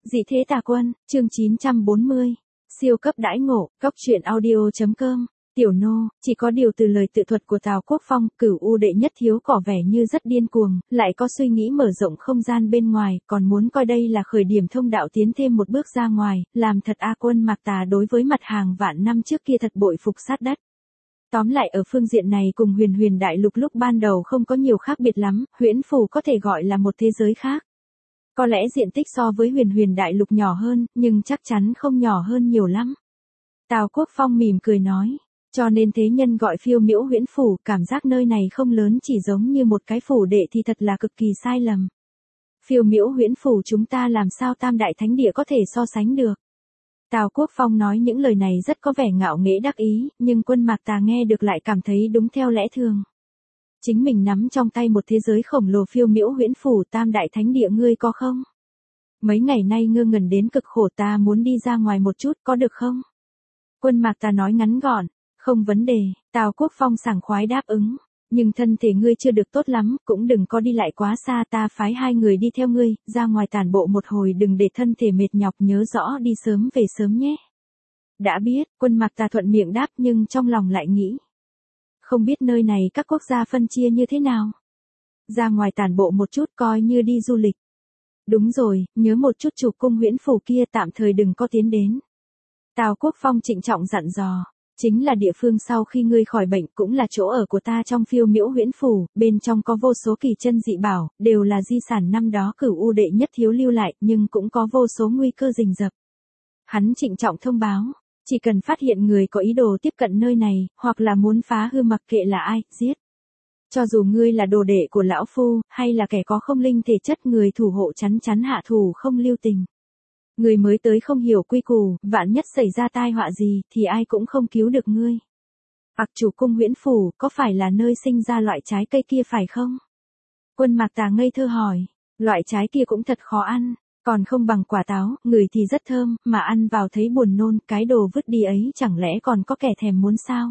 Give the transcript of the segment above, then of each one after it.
Dị thế tà quân, chương 940. Siêu cấp đãi ngộ, góc truyện audio.com. Tiểu nô, chỉ có điều từ lời tự thuật của Tào Quốc Phong, Cửu U đệ nhất thiếu cỏ vẻ như rất điên cuồng, lại có suy nghĩ mở rộng không gian bên ngoài, còn muốn coi đây là khởi điểm thông đạo tiến thêm một bước ra ngoài, làm thật A Quân Mạc Tà đối với mặt hàng vạn năm trước kia thật bội phục sát đất. Tóm lại ở phương diện này cùng huyền huyền đại lục lúc ban đầu không có nhiều khác biệt lắm, huyễn phù có thể gọi là một thế giới khác. Có lẽ diện tích so với huyền huyền đại lục nhỏ hơn, nhưng chắc chắn không nhỏ hơn nhiều lắm. Tào Quốc Phong mỉm cười nói, cho nên thế nhân gọi phiêu miễu huyễn phủ, cảm giác nơi này không lớn chỉ giống như một cái phủ đệ thì thật là cực kỳ sai lầm. Phiêu miễu huyễn phủ chúng ta làm sao tam đại thánh địa có thể so sánh được. Tào Quốc Phong nói những lời này rất có vẻ ngạo nghễ đắc ý, nhưng Quân Mạc Tà nghe được lại cảm thấy đúng theo lẽ thường. Chính mình nắm trong tay một thế giới khổng lồ phiêu miễu huyễn phủ, tam đại thánh địa ngươi có không? Mấy ngày nay ngơ ngẩn đến cực khổ, ta muốn đi ra ngoài một chút, có được không? Quân Mạc Tà nói ngắn gọn, không vấn đề. Tào Quốc Phong sảng khoái đáp ứng, nhưng thân thể ngươi chưa được tốt lắm, cũng đừng có đi lại quá xa, ta phái 2 người đi theo ngươi, ra ngoài tản bộ một hồi, đừng để thân thể mệt nhọc, nhớ rõ đi sớm về sớm nhé. Đã biết. Quân Mạc Tà thuận miệng đáp, nhưng trong lòng lại nghĩ, không biết nơi này các quốc gia phân chia như thế nào. Ra ngoài tản bộ một chút coi như đi du lịch. Đúng rồi, nhớ một chút chủ cung huyễn phủ kia tạm thời đừng có tiến đến. Tào Quốc Phong trịnh trọng dặn dò, chính là địa phương sau khi ngươi khỏi bệnh, cũng là chỗ ở của ta trong phiêu miễu huyễn phủ, bên trong có vô số kỳ chân dị bảo, đều là di sản năm đó Cửu U đệ nhất thiếu lưu lại, nhưng cũng có vô số nguy cơ rình rập. Hắn trịnh trọng thông báo, chỉ cần phát hiện người có ý đồ tiếp cận nơi này, hoặc là muốn phá hư mặc kệ là ai, giết. Cho dù ngươi là đồ đệ của lão phu, hay là kẻ có không linh thể chất, người thủ hộ chắn chắn hạ thủ không lưu tình. Người mới tới không hiểu quy củ, vạn nhất xảy ra tai họa gì, thì ai cũng không cứu được ngươi. Chủ cung huyễn phủ, có phải là nơi sinh ra loại trái cây kia phải không? Quân Mạc Tà ngây thơ hỏi, loại trái kia cũng thật khó ăn. Còn không bằng quả táo, ngửi thì rất thơm, mà ăn vào thấy buồn nôn, cái đồ vứt đi ấy chẳng lẽ còn có kẻ thèm muốn sao?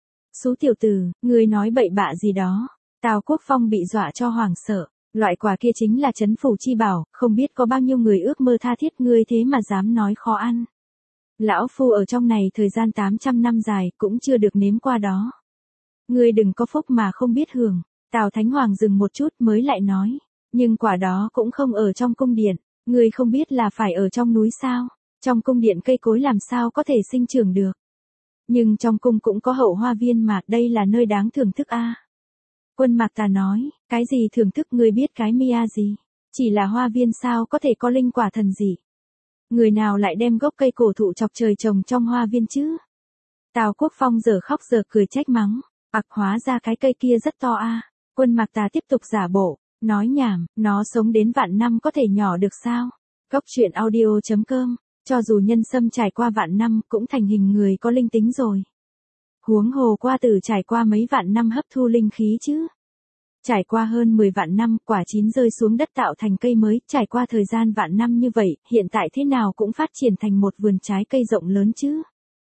Xú tiểu tử, ngươi nói bậy bạ gì đó. Tào Quốc Phong bị dọa cho hoảng sợ, loại quả kia chính là trấn phủ chi bảo, không biết có bao nhiêu người ước mơ tha thiết, ngươi thế mà dám nói khó ăn. Lão phu ở trong này thời gian 800 năm dài, cũng chưa được nếm qua đó. Ngươi đừng có phúc mà không biết hưởng. Tào Thánh Hoàng dừng một chút mới lại nói, nhưng quả đó cũng không ở trong cung điện. Ngươi không biết là phải ở trong núi sao? Trong cung điện cây cối làm sao có thể sinh trưởng được? Nhưng trong cung cũng có hậu hoa viên mà, đây là nơi đáng thưởng thức a. Quân Mạc Tà nói, cái gì thưởng thức, ngươi biết cái mia gì? Chỉ là hoa viên sao có thể có linh quả thần gì? Người nào lại đem gốc cây cổ thụ chọc trời trồng trong hoa viên chứ? Tào Quốc Phong giờ khóc giờ cười trách mắng, hóa ra cái cây kia rất to a. Quân Mạc Tà tiếp tục giả bộ, nói nhảm, nó sống đến vạn năm có thể nhỏ được sao? Góc truyện audio.com, cho dù nhân sâm trải qua vạn năm cũng thành hình người có linh tính rồi. Huống hồ qua tử trải qua mấy vạn năm hấp thu linh khí chứ. Trải qua hơn 10 vạn năm, quả chín rơi xuống đất tạo thành cây mới, trải qua thời gian vạn năm như vậy, hiện tại thế nào cũng phát triển thành một vườn trái cây rộng lớn chứ.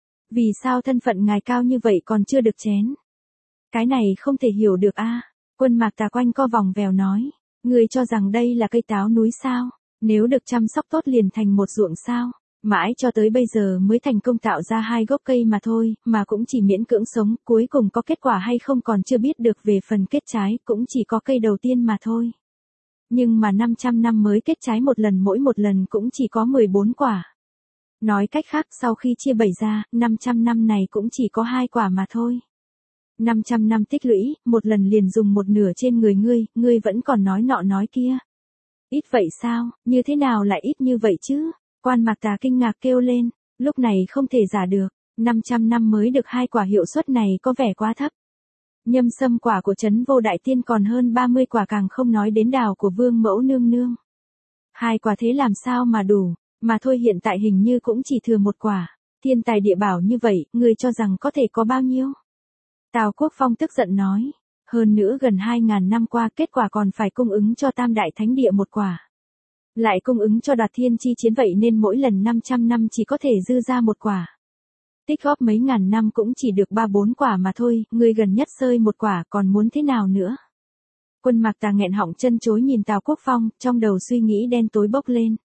Vì sao thân phận ngài cao như vậy còn chưa được chén? Cái này không thể hiểu được a. Quân Mạc Tà quanh co vòng vèo nói, ngươi cho rằng đây là cây táo núi sao? Nếu được chăm sóc tốt liền thành một ruộng sao? Mãi cho tới bây giờ mới thành công tạo ra 2 gốc cây mà thôi, mà cũng chỉ miễn cưỡng sống, cuối cùng có kết quả hay không còn chưa biết được, về phần kết trái cũng chỉ có cây đầu tiên mà thôi. Nhưng mà 500 năm mới kết trái một lần, mỗi một lần cũng chỉ có 14 quả. Nói cách khác, sau khi chia 7 ra, 500 năm này cũng chỉ có 2 quả mà thôi. 500 năm tích lũy, một lần liền dùng một nửa trên người ngươi vẫn còn nói nọ nói kia. Ít vậy sao, như thế nào lại ít như vậy chứ? Quan Mạc Tà kinh ngạc kêu lên, lúc này không thể giả được, 500 năm mới được 2 quả, hiệu suất này có vẻ quá thấp. Nhâm sâm quả của Trấn Vô Đại Tiên còn hơn 30 quả, càng không nói đến đào của Vương Mẫu Nương Nương. 2 quả thế làm sao mà đủ, mà thôi hiện tại hình như cũng chỉ thừa 1 quả, thiên tài địa bảo như vậy, ngươi cho rằng có thể có bao nhiêu? Tào Quốc Phong tức giận nói, hơn nữa gần 2.000 năm qua kết quả còn phải cung ứng cho tam đại thánh địa 1 quả. Lại cung ứng cho Đoạt Thiên chi chiến, vậy nên mỗi lần 500 năm chỉ có thể dư ra 1 quả. Tích góp mấy ngàn năm cũng chỉ được 3-4 quả mà thôi, ngươi gần nhất rơi 1 quả còn muốn thế nào nữa? Quân Mạc Tà nghẹn họng chân chối nhìn Tào Quốc Phong, trong đầu suy nghĩ đen tối bốc lên.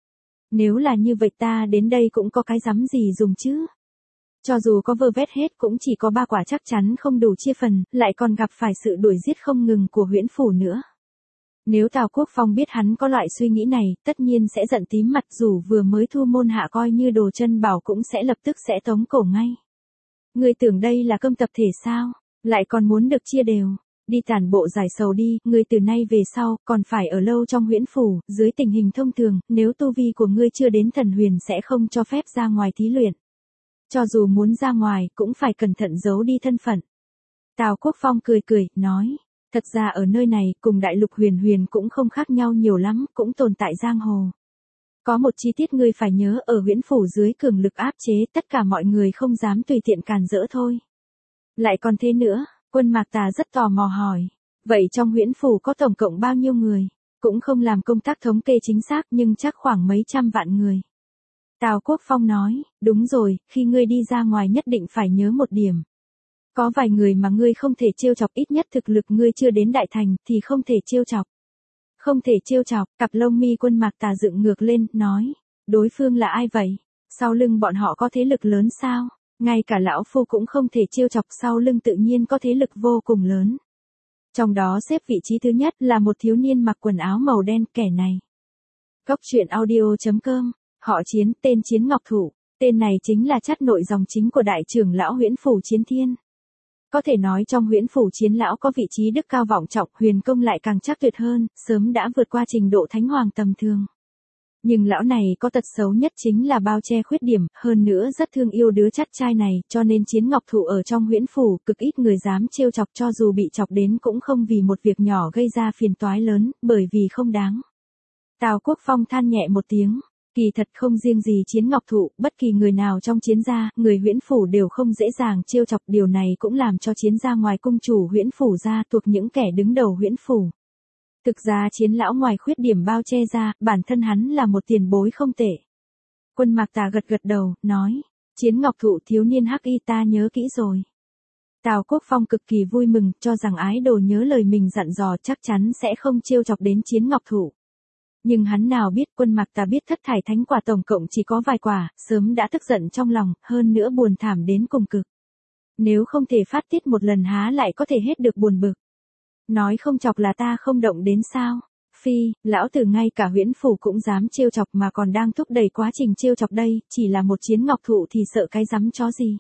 Nếu là như vậy ta đến đây cũng có cái rắm gì dùng chứ. Cho dù có vơ vét hết cũng chỉ có 3 quả chắc chắn không đủ chia phần, lại còn gặp phải sự đuổi giết không ngừng của huyễn phủ nữa. Nếu Tào Quốc Phong biết hắn có loại suy nghĩ này, tất nhiên sẽ giận tím mặt, dù vừa mới thu môn hạ coi như đồ chân bảo cũng sẽ lập tức sẽ tống cổ ngay. Ngươi tưởng đây là cơm tập thể sao? Lại còn muốn được chia đều. Đi tản bộ giải sầu đi, ngươi từ nay về sau, còn phải ở lâu trong huyễn phủ, dưới tình hình thông thường, nếu tu vi của ngươi chưa đến thần huyền sẽ không cho phép ra ngoài thí luyện. Cho dù muốn ra ngoài, cũng phải cẩn thận giấu đi thân phận. Tào Quốc Phong cười cười, nói, thật ra ở nơi này, cùng đại lục huyền huyền cũng không khác nhau nhiều lắm, cũng tồn tại giang hồ. Có một chi tiết ngươi phải nhớ, ở huyễn phủ dưới cường lực áp chế, tất cả mọi người không dám tùy tiện càn rỡ thôi. Lại còn thế nữa, Quân Mạc Tà rất tò mò hỏi, vậy trong huyễn phủ có tổng cộng bao nhiêu người? Cũng không làm công tác thống kê chính xác nhưng chắc khoảng mấy trăm vạn người. Tào Quốc Phong nói, đúng rồi, khi ngươi đi ra ngoài nhất định phải nhớ một điểm. Có vài người mà ngươi không thể trêu chọc, ít nhất thực lực ngươi chưa đến đại thành thì không thể trêu chọc. Không thể trêu chọc, cặp lông mi Quân Mạc Tà dựng ngược lên, nói, đối phương là ai vậy? Sau lưng bọn họ có thế lực lớn sao? Ngay cả lão phu cũng không thể trêu chọc, sau lưng tự nhiên có thế lực vô cùng lớn. Trong đó xếp vị trí thứ nhất là một thiếu niên mặc quần áo màu đen, kẻ này. Góc truyện audio.com, họ Chiến, tên Chiến Ngọc Thụ, tên này chính là chắt nội dòng chính của đại trưởng lão huyễn phủ Chiến Thiên. Có thể nói trong huyễn phủ Chiến lão có vị trí đức cao vọng trọng, huyền công lại càng chắc tuyệt hơn, sớm đã vượt qua trình độ thánh hoàng tầm thường. Nhưng lão này có tật xấu nhất chính là bao che khuyết điểm, hơn nữa rất thương yêu đứa chắt trai này, cho nên Chiến Ngọc Thụ ở trong huyễn phủ, cực ít người dám trêu chọc, cho dù bị chọc đến cũng không vì một việc nhỏ gây ra phiền toái lớn, bởi vì không đáng. Tào Quốc Phong than nhẹ một tiếng, kỳ thật không riêng gì Chiến Ngọc Thụ, bất kỳ người nào trong Chiến gia, người huyễn phủ đều không dễ dàng trêu chọc, điều này cũng làm cho Chiến gia ngoài cung chủ huyễn phủ ra thuộc những kẻ đứng đầu huyễn phủ. Thực ra Chiến lão ngoài khuyết điểm bao che ra, bản thân hắn là một tiền bối không tệ. Quân Mạc Tà gật gật đầu, nói, Chiến Ngọc Thụ thiếu niên hắc y ta nhớ kỹ rồi. Tào Quốc Phong cực kỳ vui mừng, cho rằng ái đồ nhớ lời mình dặn dò chắc chắn sẽ không trêu chọc đến Chiến Ngọc Thụ. Nhưng hắn nào biết Quân Mạc Tà biết thất thải thánh quả tổng cộng chỉ có vài quả, sớm đã tức giận trong lòng, hơn nữa buồn thảm đến cùng cực. Nếu không thể phát tiết một lần há lại có thể hết được buồn bực. Nói không chọc là ta không động đến sao? Phi, lão tử ngay cả huyễn phủ cũng dám trêu chọc mà còn đang thúc đẩy quá trình trêu chọc đây, chỉ là một Chiến Ngọc Thụ thì sợ cái rắm chó gì.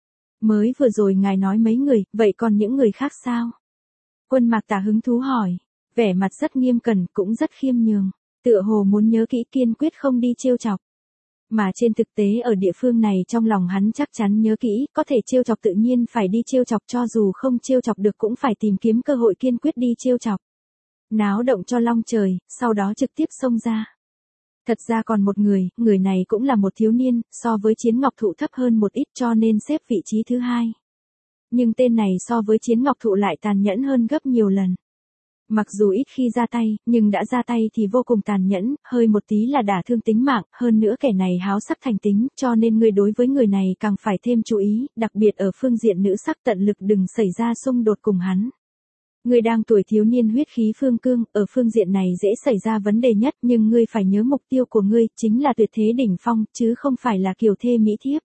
Mới vừa rồi ngài nói mấy người, vậy còn những người khác sao? Quân Mạc Tà hứng thú hỏi, vẻ mặt rất nghiêm cẩn cũng rất khiêm nhường, tựa hồ muốn nhớ kỹ kiên quyết không đi trêu chọc. Mà trên thực tế ở địa phương này trong lòng hắn chắc chắn nhớ kỹ, có thể trêu chọc tự nhiên phải đi trêu chọc, cho dù không trêu chọc được cũng phải tìm kiếm cơ hội kiên quyết đi trêu chọc. Náo động cho long trời, sau đó trực tiếp xông ra. Thật ra còn một người này cũng là một thiếu niên, so với Chiến Ngọc Thụ thấp hơn một ít cho nên xếp vị trí thứ hai. Nhưng tên này so với Chiến Ngọc Thụ lại tàn nhẫn hơn gấp nhiều lần. Mặc dù ít khi ra tay, nhưng đã ra tay thì vô cùng tàn nhẫn, hơi một tí là đả thương tính mạng, hơn nữa kẻ này háo sắc thành tính, cho nên người đối với người này càng phải thêm chú ý, đặc biệt ở phương diện nữ sắc tận lực đừng xảy ra xung đột cùng hắn. Người đang tuổi thiếu niên huyết khí phương cương, ở phương diện này dễ xảy ra vấn đề nhất, nhưng ngươi phải nhớ mục tiêu của ngươi chính là tuyệt thế đỉnh phong, chứ không phải là kiều thê mỹ thiếp.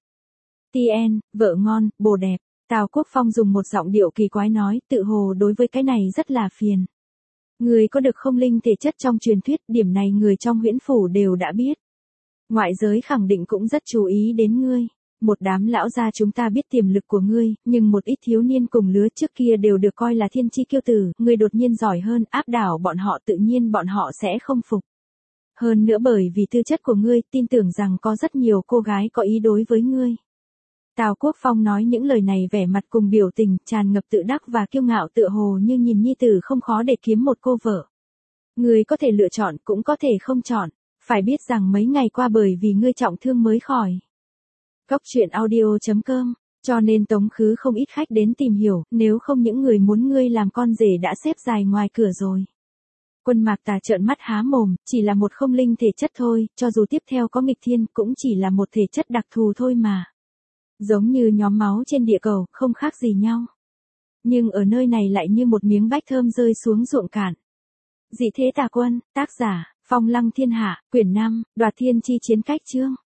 TN, vợ ngon, bồ đẹp. Tào Quốc Phong dùng một giọng điệu kỳ quái nói, tự hồ đối với cái này rất là phiền. Người có được không linh thể chất trong truyền thuyết, điểm này người trong huyễn phủ đều đã biết. Ngoại giới khẳng định cũng rất chú ý đến ngươi. Một đám lão gia chúng ta biết tiềm lực của ngươi, nhưng một ít thiếu niên cùng lứa trước kia đều được coi là thiên chi kiêu tử, ngươi đột nhiên giỏi hơn, áp đảo bọn họ, tự nhiên bọn họ sẽ không phục. Hơn nữa bởi vì tư chất của ngươi, tin tưởng rằng có rất nhiều cô gái có ý đối với ngươi. Tào Quốc Phong nói những lời này vẻ mặt cùng biểu tình, tràn ngập tự đắc và kiêu ngạo, tựa hồ như nhìn nhi tử không khó để kiếm một cô vợ. Ngươi có thể lựa chọn, cũng có thể không chọn, phải biết rằng mấy ngày qua bởi vì ngươi trọng thương mới khỏi. Góc truyện audio.com, cho nên tống khứ không ít khách đến tìm hiểu, nếu không những người muốn ngươi làm con rể đã xếp dài ngoài cửa rồi. Quân Mạc Tà trợn mắt há mồm, chỉ là một không linh thể chất thôi, cho dù tiếp theo có nghịch thiên cũng chỉ là một thể chất đặc thù thôi mà. Giống như nhóm máu trên địa cầu, không khác gì nhau. Nhưng ở nơi này lại như một miếng bách thơm rơi xuống ruộng cạn. Dị thế tà quân, tác giả, Phong lăng thiên hạ, quyển 5, đoạt thiên chi chiến cách chương.